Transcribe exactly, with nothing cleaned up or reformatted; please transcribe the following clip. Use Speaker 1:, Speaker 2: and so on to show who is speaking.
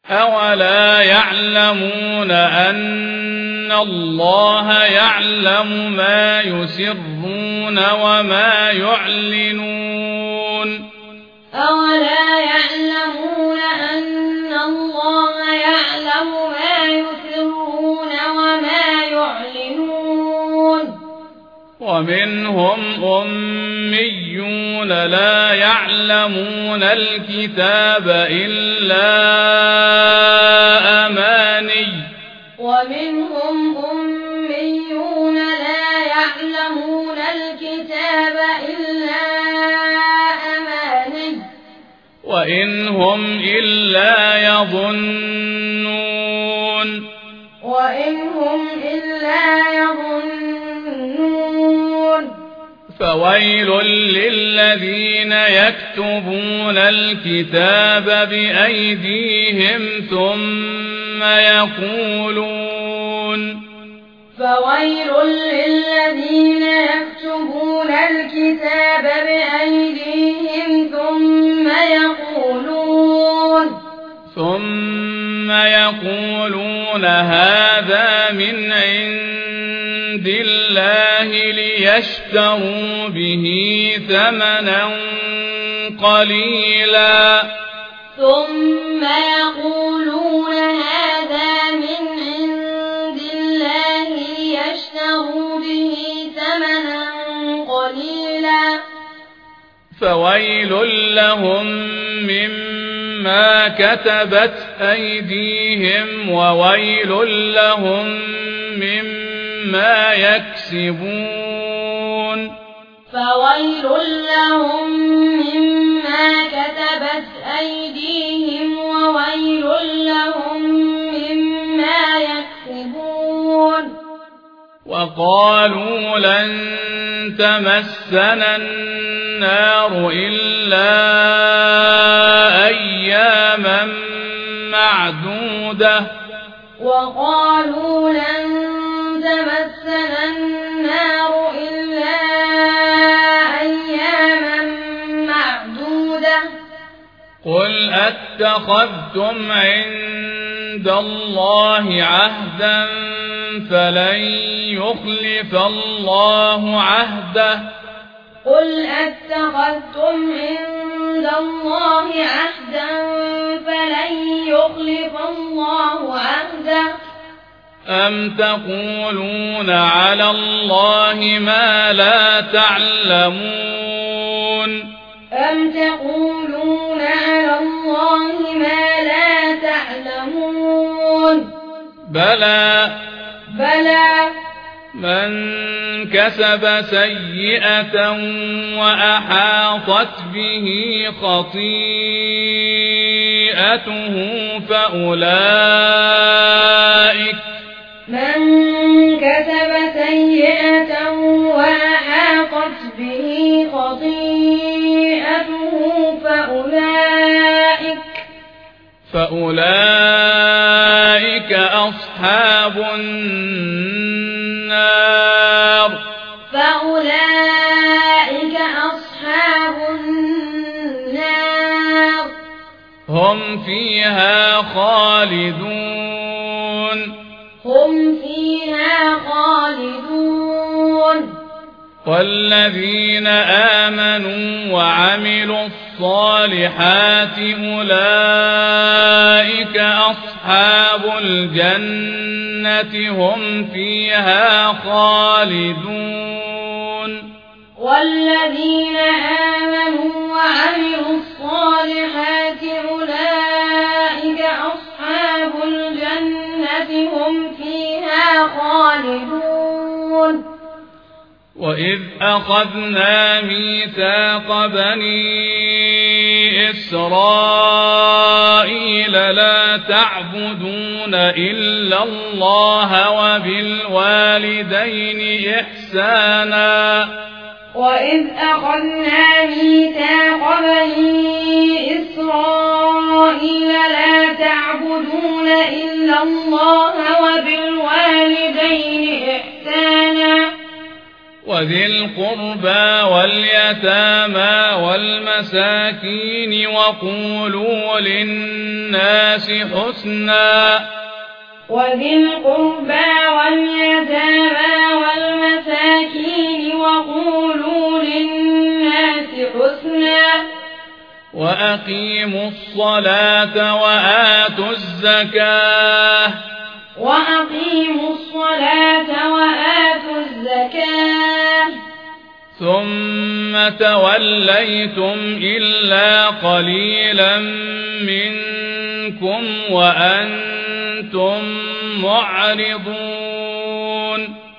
Speaker 1: أولا يعلمون أن الله يعلم ما يسرون وما يعلنون
Speaker 2: أولا يعلمون أن الله يعلم ما يسرون وما يعلنون
Speaker 1: ومنهم أميون لا يعلمون الكتاب إلا أماني
Speaker 2: ومنهم أميون لا يعلمون الكتاب إلا أماني
Speaker 1: وإن هم إلا يظنون
Speaker 2: وإن هم إلا يظنون
Speaker 1: فويل للذين يكتبون الكتاب بأيديهم ثم يقولون
Speaker 2: فويل للذين يكتبون الكتاب بأيديهم ثم يقولون
Speaker 1: ثم يقولون هذا من عند الله ليشتروا به ثمنا قليلا
Speaker 2: ثم يقولون هذا من عند الله ليشتروا به ثمنا قليلا
Speaker 1: فويل لهم مما كتبت أيديهم وويل لهم مما يكسبون
Speaker 2: فويل لهم مما كتبت أيديهم وويل لهم مما يكسبون
Speaker 1: وقالوا لن تمسنا النار إلا أياما معدودة
Speaker 2: وقالوا لن تمسنا النار إلا أياما معدودة
Speaker 1: قل أتخذتم عند الله عهدا فلن يخلف الله عهده
Speaker 2: قل أتخذتم عند الله عهدا فلن يخلف الله عهده
Speaker 1: أم تقولون على الله ما لا تعلمون
Speaker 2: أم تقولون على الله ما لا تعلمون
Speaker 1: بلى
Speaker 2: بلى
Speaker 1: من كسب سيئة وأحاطت به خطيئته فأولئك
Speaker 2: من كسب سيئة وأحاطت به خطيئته فأولئك
Speaker 1: فأولئك أصحاب النار
Speaker 2: فأولئك أصحاب النار
Speaker 1: هم فيها خالدون
Speaker 2: هم فيها خالدون
Speaker 1: والذين آمنوا وعملوا الصالحات أولئك أصحاب الجنة هم فيها خالدون
Speaker 2: والذين آمنوا وعملوا الصالحات أولئك أصحاب الجنة هم فيها خالدون
Speaker 1: وإذ أخذنا ميثاق بني إسرائيل لا تعبدون إلا الله وبالوالدين إحسانا
Speaker 2: وإذ أخذنا ميثاق بني إسرائيل لا تعبدون إلا الله وبالوالدين إحسانا
Speaker 1: وذي القربى واليتامى والمساكين وقولوا للناس حسنا
Speaker 2: وذي القربى واليتامى والمساكين وقولوا للناس حسنا
Speaker 1: وأقيموا الصلاة وآتوا الزكاة
Speaker 2: وأقيموا الصلاة وآتوا الزكاة
Speaker 1: ثم توليتم إلا قليلا منكم وأنتم معرضون